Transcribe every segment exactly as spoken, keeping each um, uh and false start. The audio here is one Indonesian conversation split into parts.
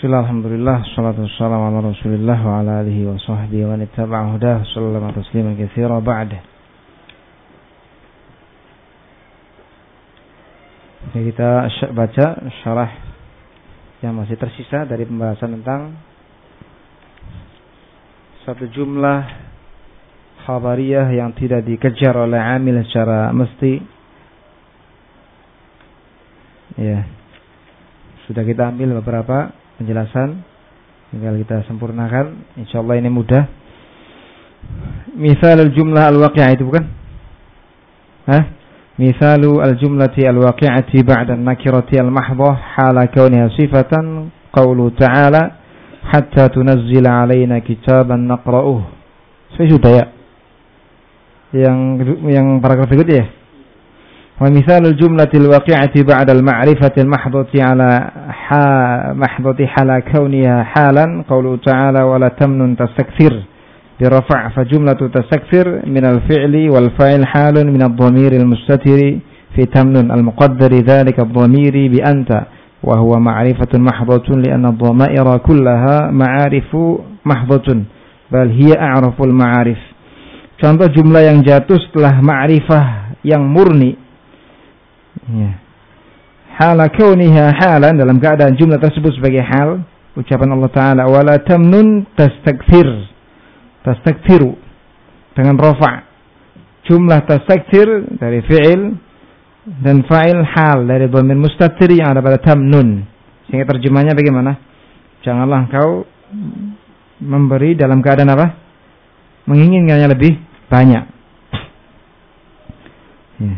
Bismillah, alhamdulillah, salatu wassalamu ala rasulillah wa ala alihi wa sahbihi wa nittaba'a hudah, sallallahu tasliman katsira ba'da. Jadi kita baca syarah yang masih tersisa dari pembahasan tentang satu jumlah khabariyah yang tidak dikejar oleh amil secara mesti. Ya. Sudah kita ambil beberapa penjelasan, tinggal kita sempurnakan. Insyaallah ini mudah. Misal al-jumlah al-waqi'ah itu bukan? Hah? Misalu al-jumlati al-waqi'ati ba'da an-nakirati al-mahdhah hala kauniha sifatan qawlu ta'ala hatta tunazzila 'alaina kitaban naqra'uh. Sudah ya? Yang yang paragraf berikutnya ya? Wa misalul jumlatil waqi'ati ba'da al-ma'rifati al-mahdhati 'ala ha mahdhati hala kauniha halan qawlu ta'ala wa la tamnun tastakthir bi rafa' fa jumlatu tastakthir min al-fi'li wal fa'il halun min ad-dhamir al-mustatir fi tamnun al-muqaddar dhalika ad-dhamir bi anta wa huwa ma'rifatun mahdhatun li anna ad-dhamaira kullaha ma'arifu mahdhatun bal hiya a'raful ma'arif. Contoh jumlah yang jatuh setelah ma'rifah yang murni. Ya. Hala kauniha halan, dalam keadaan jumlah tersebut sebagai hal, ucapan Allah Ta'ala wala tamnun tastakthir, tastakthiru dengan rafa'. Jumlah tastakthir dari fi'il dan fa'il hal dari dhamir mustatir yang ada pada tamnun. Sehingga terjemahnya bagaimana? Janganlah engkau memberi dalam keadaan apa? Menginginkannya lebih banyak. Ya.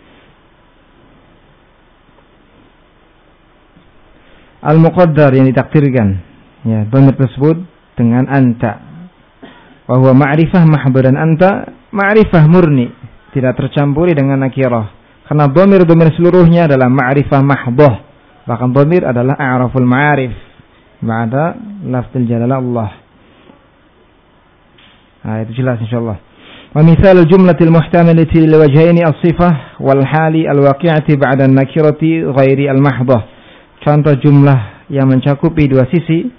Al-muqaddar yang ditakdirkan, ya, dhamir tersebut dengan anta. Wa huwa ma'rifah mahdhah, dan anta ma'rifah murni, tidak tercampuri dengan nakirah. Karena dhamir-dhamir seluruhnya adalah ma'rifah mahdhah. Bahkan dhamir adalah a'raful ma'arif ba'da lafzul jalalah Allah. Nah, itu jelas insyaallah. Wa misalul jumlatil muhtamalati lil wajhaini as-sifah wal hali al-waqi'ati ba'da an-nakirati ghairi al-mahdhah. Contoh jumlah yang mencakupi dua sisi,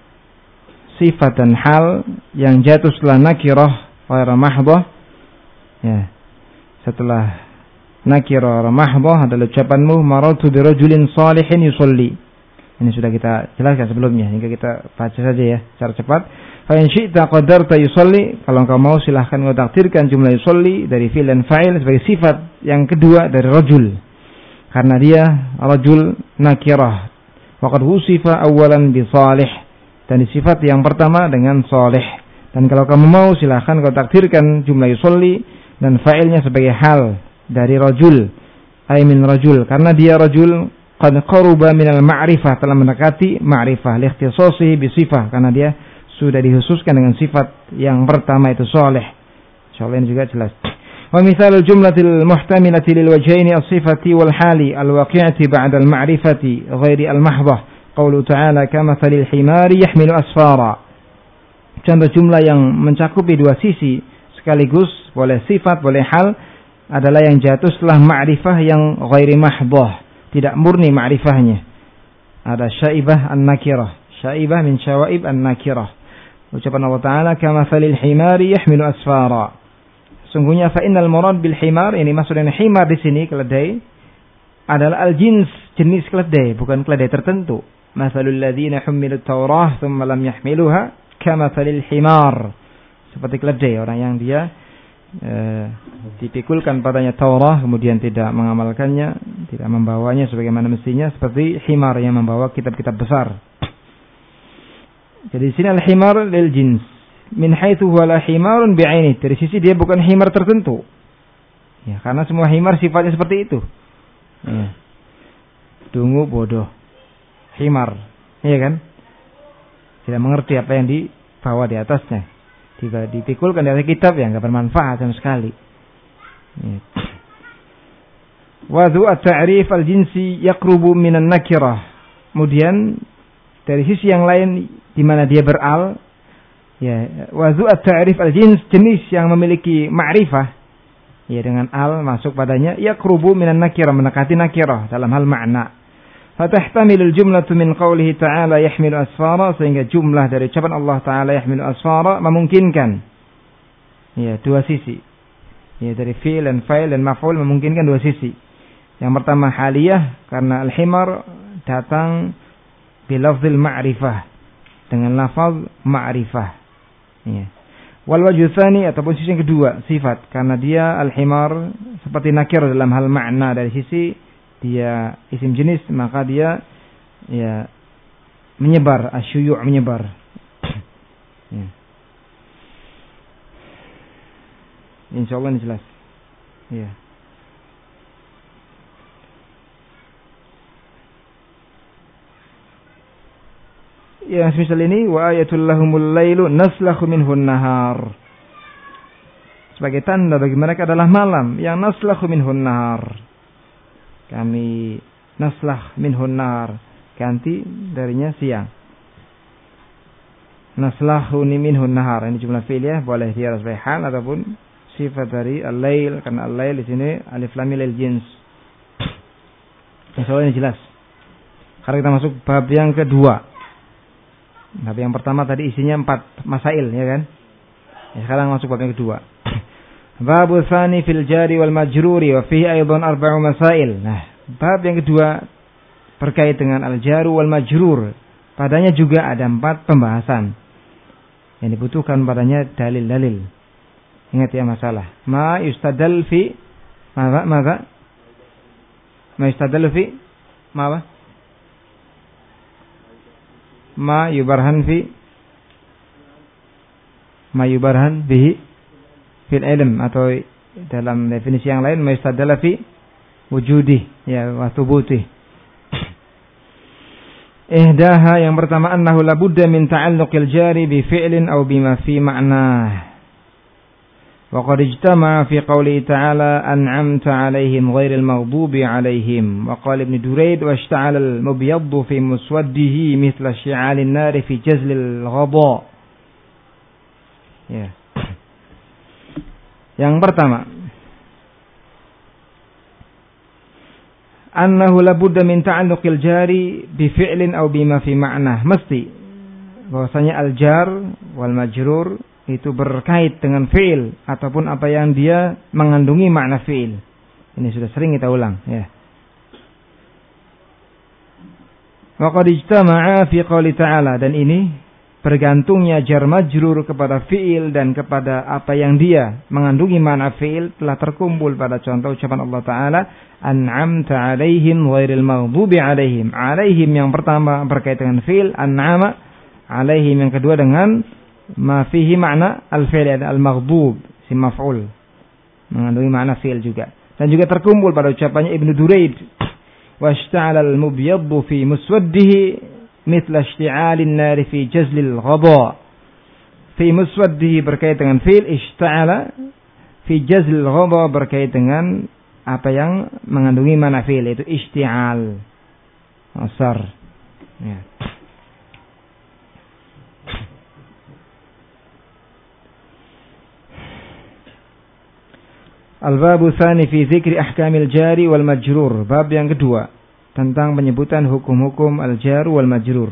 sifat dan hal yang jatuh setelah nakirah ghairi mahdhah. Ya. Setelah nakirah ghairi mahdhah adalah ucapanmu marartu bi rajulin salihin yusolli. Ini sudah kita jelaskan sebelumnya, hingga kita baca saja ya secara cepat. Fa in syi'ta qaddarta yusolli, kalau engkau mau silahkan engkau takdirkan jumlah yusolli dari fi'il dan fa'il sebagai sifat yang kedua dari rajul. Karena dia rajul nakirah. Waqad wusifa awalan bi salih, dan disifat yang pertama dengan salih. Dan kalau kamu mau silahkan kau takdirkan jumlah yusolli dan fa'ilnya sebagai hal dari rajul, ay min rajul, karena dia rajul qad qaruba minal ma'rifah, telah mendekati ma'rifah li ikhtisasihi bi sifah, karena dia sudah dikhususkan dengan sifat yang pertama itu salih. Insyaallah ini juga jelas. Wa misalul jumlatil muhtamilati lil wajhaini as-sifati wal hali al-waqi'ati ba'da al-ma'rifati ghairi al-mahdhah qawlu ta'ala kamathalil himari yahmilu asfara. Contoh jumlah yang mencakupi dua sisi sekaligus, boleh sifat boleh hal, adalah yang jatuh setelah ma'rifah yang ghairi mahdhah, tidak murni ma'rifahnya. Ada syaibah an-nakirah, syaibah min syawaib an-nakirah. Ucapan Allah Ta'ala kamathalil himari yahmilu asfara. Sungguhnya fa innal murad bil himar, ini maksudnya himar di sini keledai adalah al-jins, jenis keledai, bukan keledai tertentu. Mathalul ladzina humilut taurah thumma lam yahmiluha kamathalil himar. Seperti keledai, orang yang dia e, dipikulkan padanya Taurah kemudian tidak mengamalkannya, tidak membawanya sebagaimana mestinya, seperti himar yang membawa kitab-kitab besar. Jadi di sini al-himar lil jins. Min haitsu wala himarun bi'aini, dari sisi dia bukan himar tertentu. Ya, karena semua himar sifatnya seperti itu. Ya. Dungu, bodoh, himar, iya kan? Tidak mengerti apa yang dibawa di atasnya. Jika dipikulkan dari kitab yang enggak bermanfaat sama sekali. Ya. Wa dhu at-ta'rif al-jinsi yaqrubu minan nakirah. Kemudian dari sisi yang lain di mana dia beral, ya, wa dhu at-ta'rif al-jins, jenis yang memiliki ma'rifah, ya, dengan al masuk padanya, yaqrubu minan nakirah, mendekati nakirah dalam hal makna. Fatahtamilul jumlatu min qawlihi ta'ala yahmilu asfara, sehingga jumlah dari ucapan Allah Ta'ala yahmilu asfara memungkinkan ya dua sisi. Ya, dari fi'il dan fa'il dan maf'ul memungkinkan dua sisi. Yang pertama haliyah, karena al-himar datang bilafzil ma'rifah, dengan lafaz ma'rifah. Ya. Wal wajhu tsani, ataupun sisi yang kedua sifat, karena dia al-himar seperti nakir dalam hal makna, dari sisi dia isim jenis maka dia ya menyebar, asyuyu' menyebar. Ya. Insyaallah ini jelas. Ya. Ya, semisal ini wa ayatul lahumul lailu naslakhu minhun nahar. Sebagai tanda bagi mereka adalah malam yang naslakhu minhun nahar. Kami naslakh minhun nahar, ganti darinya siang. Naslakhu minhun nahar, ini jumlah fi'il ya, boleh dia sebagai hal ataupun sifat dari al-lail, karena al-lail di sini alif lam mim lil jins. Insyaallah ini jelas. Sekarang kita masuk bab yang kedua. Bab yang pertama tadi isinya empat masail, ya kan? Ya, sekarang masuk bab yang kedua. Bab tsani fil jari wal majruri wa fihi aidan arba'u masail. Nah, bab yang kedua berkait dengan al-jaru wal majrur. Padanya juga ada empat pembahasan yang dibutuhkan padanya dalil-dalil. Ingat ya masalah. Ma yustadal fi Mada? Mada? Ma yustadal fi Ma apa? Ma yubarhan fi Ma yubarhan bihi fil ilm, atau dalam definisi yang lain ma yustadal fi wujudi ya wa thubuti. Ihdaha, yang pertama, annahu labudda min ta'alluqil jari bi fi'lin aw bima fi ma'nah. Wa qad ijtama'a fi qawlihi ta'ala an'amta 'alaihim ghairil maghdubi 'alaihim. Wa qala Ibn Durayd wa ishta'ala al-mubyaddu fi muswaddihi mithla shi'alin nari fi jazlil ghadha. Ya. Yang pertama, annahu labudda min ta'alluqil jari bi fi'lin aw bima fi ma'nah. Mesti bahwasanya al-jar wal majrur itu berkait dengan fi'il ataupun apa yang dia mengandungi makna fi'il. Ini sudah sering kita ulang ya. Wa qad ijtama'a fi qouli ta'ala, dan ini bergantungnya jar majrur kepada fi'il dan kepada apa yang dia mengandungi makna fi'il telah terkumpul pada contoh ucapan Allah Ta'ala an'amta 'alaihim ghairil maghdubi 'alaihim. 'Alaihim yang pertama berkait dengan fi'il, an'ama 'alaihim yang kedua dengan ma fihi makna al-fi'il al-maghdub, si maf'ul, mengandungi makna fi'il juga. Dan juga terkumpul pada ucapannya Ibn Durayd washta'ala al-mubyaddu fi muswaddihi mithla ishti'alin nari fi jazlil ghadha. Fi muswaddihi berkait dengan fi'il, ishta'ala fi jazlil ghadha berkait dengan apa yang mengandungi makna fi'il, yaitu ishti'al, asar ya. Al-babu tsani fi dzikri ahkamil jari wal majrur. Bab yang kedua tentang penyebutan hukum-hukum al-jar wal majrur.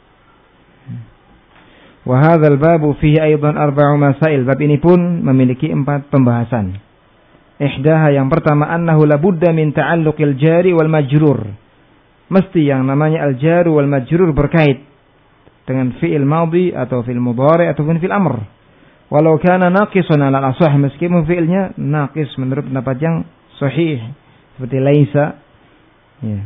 Wa hadzal babu fihi aidan arba'u masail. Bab ini pun memiliki empat pembahasan. Ihdaha, yang pertama, annahu labudda min ta'alluqil jari wal majrur. Mesti yang namanya al-jar wal majrur berkait dengan fi'il madhi atau fi'il mudhari ataupun fi'il amr. Walau kana naqisan ala al-ashah, meskipun fi'ilnya naqis menurut pendapat yang sahih seperti laisa ya.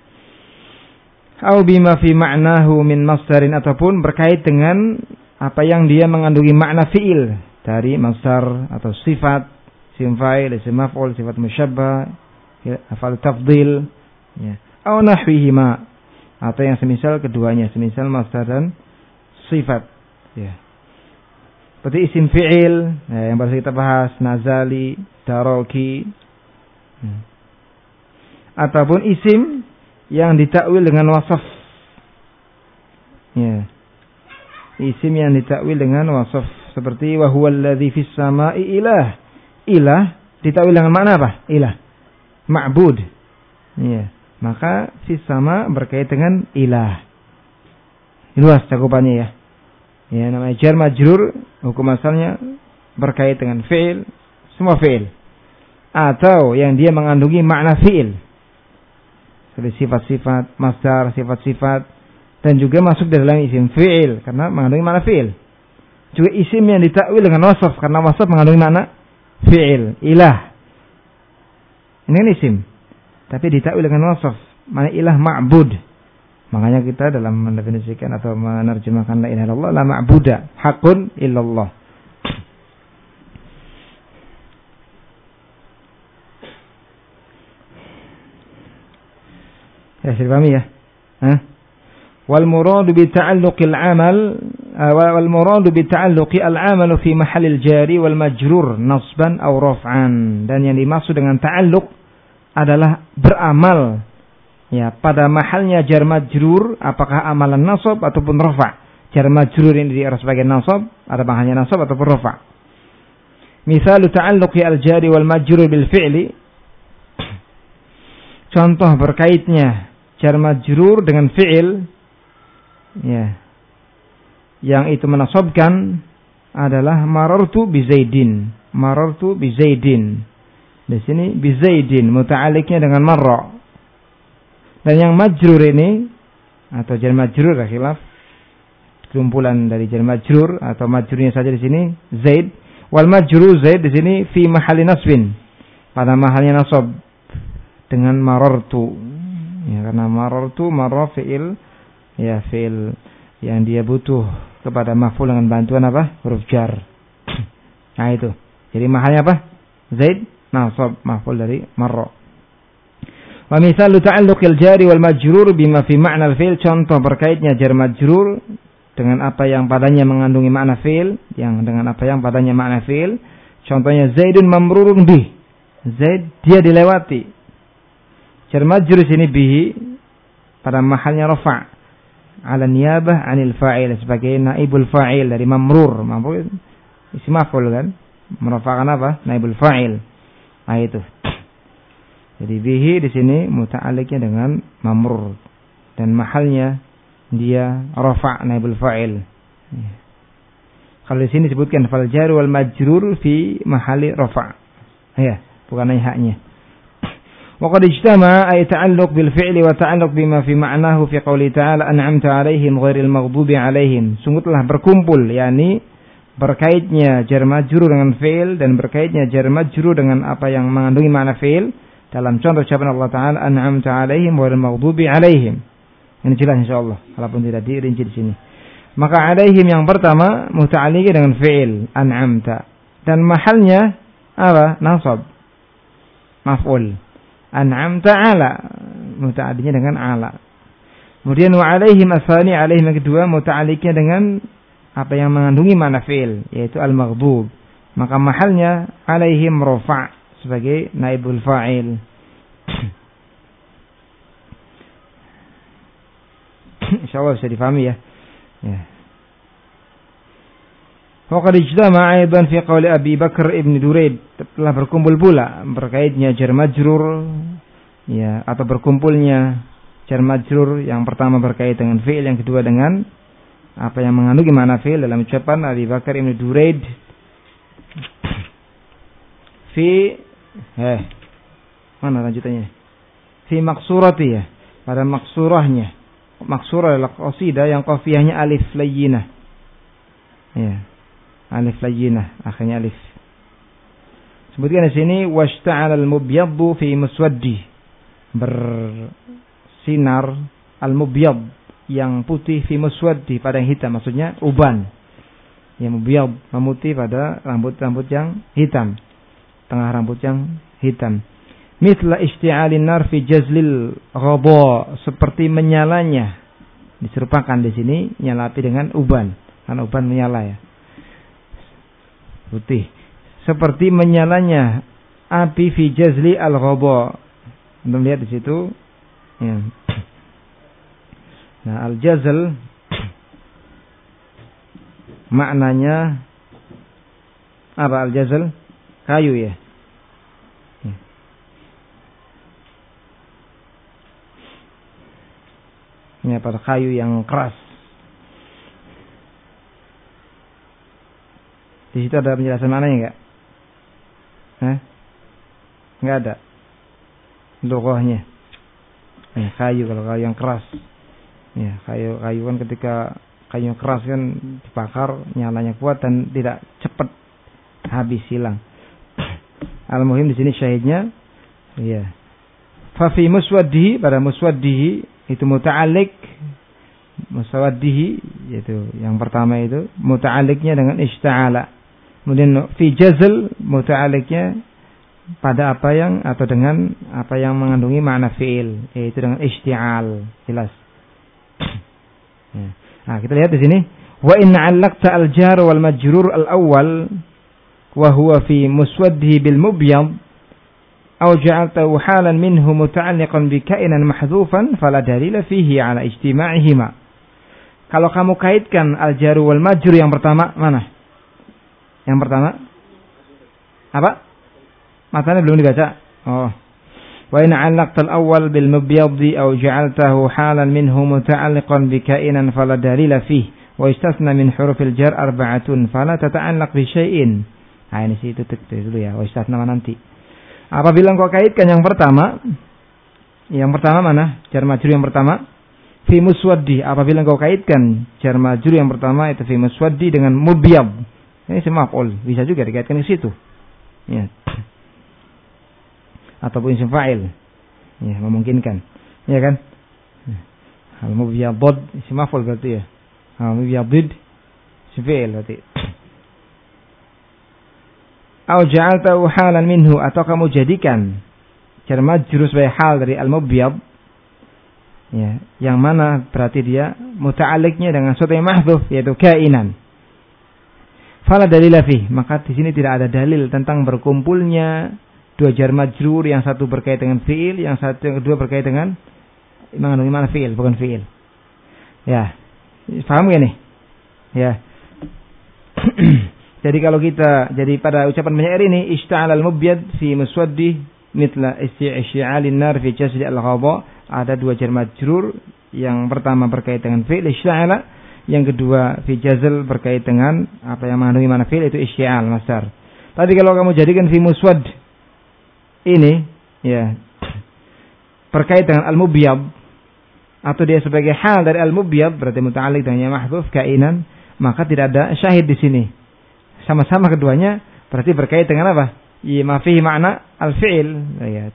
Au bima fi ma'nahu min masdarin, ataupun berkait dengan apa yang dia mengandungi makna fi'il dari masdar atau sifat, isim fa'il, isim maf'ul, sifat musyabbah, af'al tafdhil ya. Au nahwihima, atau yang semisal keduanya, semisal masdar dan sifat ya. Seperti isim fi'il ya, yang baru kita bahas, nazali, daroki hmm. ataupun isim yang ditakwil dengan wasaf ya. Isim yang ditakwil dengan wasaf seperti wa huwal ladzi fis samai ilah. Ilah ditakwil dengan makna apa? Ilah, ma'bud ya. maka fi sama berkait dengan ilah. Luas cakupannya ya. Ya, namanya jar majrur, hukum asalnya berkait dengan fi'il, semua fi'il. Atau yang dia mengandungi makna fi'il. Seperti sifat-sifat, masdar, sifat-sifat, dan juga masuk dalam isim fi'il karena mengandungi makna fi'il. Juga isim yang ditakwil dengan wasaf karena wasaf mengandungi makna fi'il, ilah. Ini kan isim, tapi ditakwil dengan wasaf, makna ilah ma'bud. Makanya kita dalam mendefinisikan atau menerjemahkan la ilaha illallah, la ma'buda haqqun illallah. Ya, sudah paham ya? Hah? Wal muradu bi ta'alluqil amal wal muradu bi ta'alluqi al amal fi mahallil jari wal majrur nasban aw raf'an. Dan yang dimaksud dengan ta'alluq adalah beramal ya pada mahalnya jar majrur, apakah amalan nasab ataupun rafa'. Jar majrur ini diarah sebagai nasab, ada mahalnya nasab ataupun rafa'. Misal ta'alluqi al jari wal majrur bil fi'li. Contoh berkaitnya jar majrur dengan fi'il ya yang itu menasabkan adalah marartu bi Zaidin. Marartu bi Zaidin. Di sini bi Zaidin muta'alliqnya dengan marra. Dan yang majrur ini atau jar majrur khilaf kumpulan dari jar majrur atau majrurnya saja di sini Zaid. Wal majrur Zaid di sini fi mahalli nasbin. Pada mahalnya nasab dengan marartu. Ya, karena marartu marra fi'il ya fi'il yang dia butuh kepada maf'ul dengan bantuan apa? Huruf jar. Nah itu. Jadi mahalnya apa? Zaid nasab maf'ul dari marra. Wa misalu ta'alluqil jari wal majrur bima fi ma'na al-fi'il, contoh berkaitnya jar majrur dengan apa yang padanya mengandungi makna fi'il, yang dengan apa yang padanya makna fi'il. Contohnya Zaidun mamrurun bih. Zaid dia dilewati. Jar majrur sini bihi pada mahalnya rafa' ala niyabah anil fa'il sebagai naibul fa'il dari mamrur. Mamrur isim maf'ul kan? Merafa'kan apa? Naibul fa'il. Nah itu. Jadi bihi di sini muta'alliqnya dengan mamrur dan mahalnya dia rafa' naibul fa'il. Ya. Kalau di sini disebutkan fal jar wal majrur fi mahalli rafa'. Ya, bukan hanya haknya. Wa qad ijtama ay ta'alluq bil fi'li wa ta'alluq bima fi ma'nahu fi qouli ta'ala an'amta 'alaihim ghairil maghdubi 'alaihim. Sungguh telah berkumpul yakni berkaitnya jar majrur dengan fi'il dan berkaitnya jar majrur dengan apa yang mengandungi makna fi'il. Dalam contoh ucapan Allah Ta'ala an'amta 'alaihim wal maghdubi 'alaihim. Ini jelas insyaallah walaupun tidak dirinci di sini. Maka 'alaihim yang pertama muta'alliq dengan fi'il an'amta dan mahalnya apa? Nasab. Maf'ul. An'amta 'ala muta'alliqnya dengan 'ala. Kemudian wa 'alaihim asani 'alaihim yang kedua muta'alliqnya dengan apa yang mengandungi makna fi'il yaitu al-maghdub. Maka mahalnya 'alaihim rafa' sebagai naibul fa'il. Insyaallah bisa difahami ya. Ya. Wa qad ijtama'a aidan fi qouli Abi Bakar Ibn Duraid, telah berkumpul pula berkaitnya jar majrur ya atau berkumpulnya jar majrur yang pertama berkait dengan fi'il, yang kedua dengan apa yang mengandungi makna fi'il dalam ucapan Abi Bakar Ibn Duraid fi Eh, mana lanjutannya? Fi maksurati ya, pada maksurahnya. Maksurah adalah qasidah yang qafiyahnya alif layyinah. Ya, alif layyinah, akhirnya alif. Sebutkan di sini washta'ala al-mubyaddu fi muswaddi. Bersinar al-mubyad yang putih fi muswaddi pada yang hitam, maksudnya uban. Yang mubyad memutih pada rambut-rambut yang hitam. Tengah rambut yang hitam. Mithla isti'alin nar fi jazlil ghadha, seperti menyalanya. Diserupakan di sini nyalapi dengan uban. Karena uban menyala ya. Putih. Seperti menyalanya api fi jazli al-ghadha. Anda lihat di situ ya. Nah, al-jazl maknanya apa al-jazl? Kayu ya. Ya, pada kayu yang keras. Di situ ada penjelasan mananya enggak? Hah? Enggak ada. Lughahnya. Ya, kayu kalau kayu yang keras. Ya, kayu kayu kan ketika kayu yang keras kan dibakar nyalanya kuat dan tidak cepat habis hilang. Al-muhim di sini syahidnya ya. Fa fi muswaddihi, pada muswaddihi itu muta'alliq, muswaddihi yaitu yang pertama itu muta'alliqnya dengan ishta'ala. Kemudian fi jazl muta'alliqnya pada apa yang atau dengan apa yang mengandungi makna fi'il, yaitu dengan isti'al. Jelas. Ya. Nah, kita lihat di sini wa in 'allaqta al-jar wal majrur al-awwal wa huwa fi muswaddihi bil mubyad aw ja'altahu halan minhu muta'alliqan bi ka'inan mahdhufan fala dalila fihi 'ala ijtima'ihima. Kalau kamu kaitkan al-jar wal majrur yang pertama mana? Yang pertama apa? Matanya belum dibaca. Oh. Wa in 'allaqta al-awwal bil mubyad aw ja'altahu halan minhu muta'alliqan bi ka'inan fala dalila fihi wa istasna min hurufil jar arba'atun fala tata'allaq bi syai'in. Nah, ini sih itu dulu ya. Wa istasna nanti. Apabila engkau kaitkan yang pertama, yang pertama mana? Jar majrur yang pertama fi muswaddi. Apabila engkau kaitkan jar majrur yang pertama itu fi muswaddi dengan mubyad. Ini semaf'ul, bisa juga dikaitkan ke situ. Ya. Ataupun isim fa'il. Ya, memungkinkan. Ya kan? Al-mubyadud isim maf'ul berarti ya. Al-mubyadid isim fa'il berarti. Au ja'altahu halan minhu, atau kamu jadikan jar majrur sebagai hal dari al-mubyad. Ya, yang mana berarti dia muta'alliqnya dengan sesuatu yang mahdhuf yaitu ka'inan. Fala dalila fi, maka di sini tidak ada dalil tentang berkumpulnya dua jar majrur, yang satu berkait dengan fiil, yang satu yang kedua berkait dengan mengandungi mana fiil, bukan fiil. Ya, paham gak nih? Ya. Jadi kalau kita, jadi pada ucapan penyair ini ishta'al al-mubyad fi muswaddi mitla isti'alin nar fi jasdi al-ghadha, ada dua jar majrur, yang pertama berkait dengan fiil ishta'ala, yang kedua fi jazl berkait dengan apa yang mengandungi mana fiil, itu isti'al masdar. Tapi kalau kamu jadikan fi muswadd ini ya berkait dengan al-mubyad atau dia sebagai hal dari al-mubyad, berarti muta'alliq dengan yang mahdhuf ka'inan, maka tidak ada syahid di sini. Sama-sama keduanya berarti berkait dengan apa? Ya, ma fihi makna al-fi'il. Ya.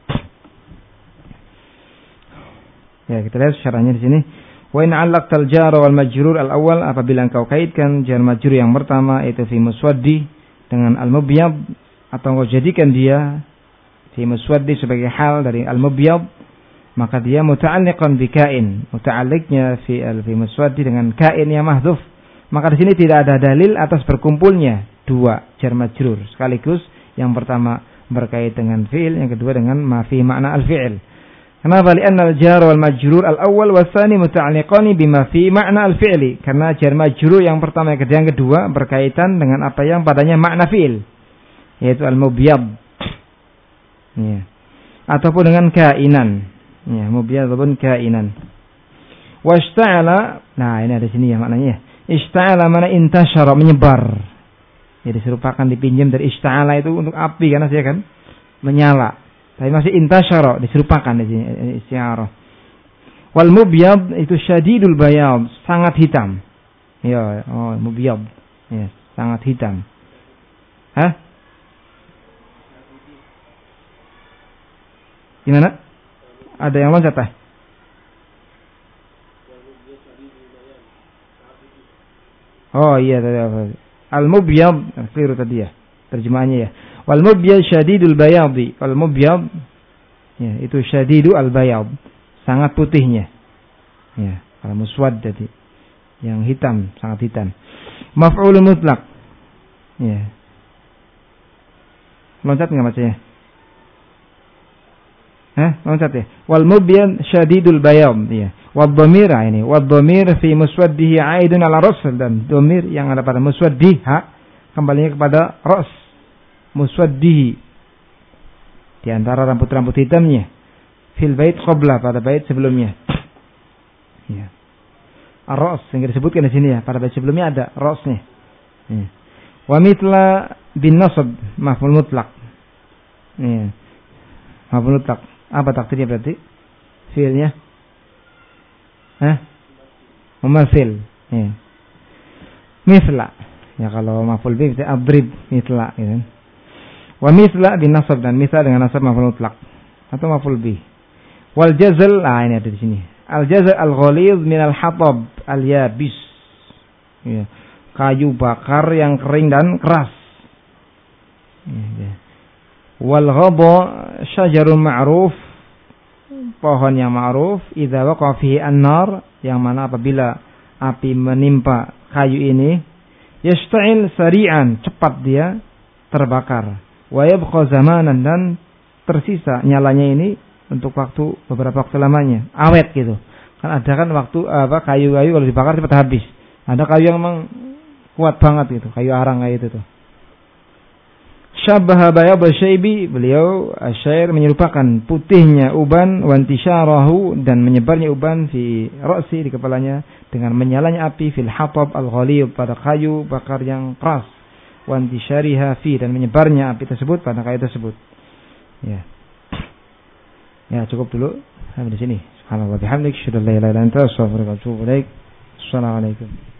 Ya, kita lihat syarahnya di sini. Wa in 'allaqtal jar wal majrur al-awwal, apabila engkau kaitkan jar majrur yang pertama itu fi muswaddi dengan al-mubyad, atau engkau jadikan dia fi muswaddi sebagai hal dari al-mubyad, maka dia muta'alliqan bi ka'in, muta'alliqnya fi al fi muswaddi dengan ka'in yang mahdhuf. Maka di sini tidak ada dalil atas berkumpulnya dua jar majrur sekaligus, yang pertama berkait dengan fi'il, yang kedua dengan ma fi makna al-fi'il. Kenapa? Li'anna al-jar wal majrur al-awwal wa tsani muta'alliqani bima fi makna al-fi'li. Karena jar majrur yang pertama dan yang kedua berkaitan dengan apa yang padanya makna fi'il, yaitu al-mubyad. Ya. Ataupun dengan ka'inan. Ya, mubyad ataupun ka'inan. Washta'ala, nah ini ada sini ya maknanya. Ishta'ala mana intasyara, menyebar. Jadi serupakan dipinjam dari ishta'ala itu untuk api, karena dia kan menyala. Tapi masih intasyara, diserupakan di sini isti'arah. Wal mubyad itu syadidul bayad, sangat hitam. Ya, oh mubyad. Ya, sangat hitam. Hah? Gimana? Ada yang loncat ah? Oh iya tadi apa? Al-mubyad, keliru tadi ya. Terjemahannya ya. Wal mubyad syadidul bayadi. Wal mubyad ya, itu syadidu al-bayad. Sangat putihnya. Ya, kalau muswad tadi. Yang hitam, sangat hitam. Maf'ul mutlaq. Ya. Loncat enggak bacanya? Hah? Loncat ya. Wal mubyad syadidul bayad, ya. Wad dhamir ini, wad dhamir fi muswaddihi 'aidun 'ala ra's, dan dhamir yang ada pada muswaddi ha kembalinya kepada ra's. Muswaddihi di antara rambut-rambut hitamnya. Fil bait qabla, pada bait sebelumnya. Ya. ar-ra's yang disebutkan di sini ya. Pada bait sebelumnya ada ra'snya. Ya. Wa mithla bin nasab maf'ul mutlaq. Ya. Maf'ul mutlaq. Apa takdirnya berarti? Fi'ilnya? Hah? Mumathil. Ya. Mithla. Ya kalau maf'ul bih berarti adrib mithla gitu. Wa mithla bin nasab dan mithla dengan nasab maf'ul mutlaq atau maf'ul bih. Wal jazal, ah ini ada di sini. Al jazal al ghalidh min al hatab al yabis. Ya. Kayu bakar yang kering dan keras. Ya. Wal ghaba syajarun ma'ruf, pohon yang ma'ruf, idza waqa fihi an-nar, yang mana apabila api menimpa kayu ini, yasta'il sari'an, cepat dia terbakar. Wa yabqa zamanan, dan tersisa nyalanya ini untuk waktu beberapa waktu lamanya, awet gitu. Kan ada kan waktu apa kayu-kayu kalau dibakar cepat habis. Ada kayu yang memang kuat banget gitu, kayu arang kayak itu tuh. Syabbaha bayad syaibi, beliau asyair menyerupakan putihnya uban, wantisyarahu, dan menyebarnya uban fi ra'si, di kepalanya, dengan menyalanya api fil hatab al-ghalib, pada kayu bakar yang keras, wantisyariha fi, dan menyebarnya api tersebut pada kayu tersebut. Ya. Ya, cukup dulu sampai di sini. Subhanallah wa bihamdik, asyhadu an la ilaha illa anta, astaghfiruka wa atubu ilaik. Assalamualaikum.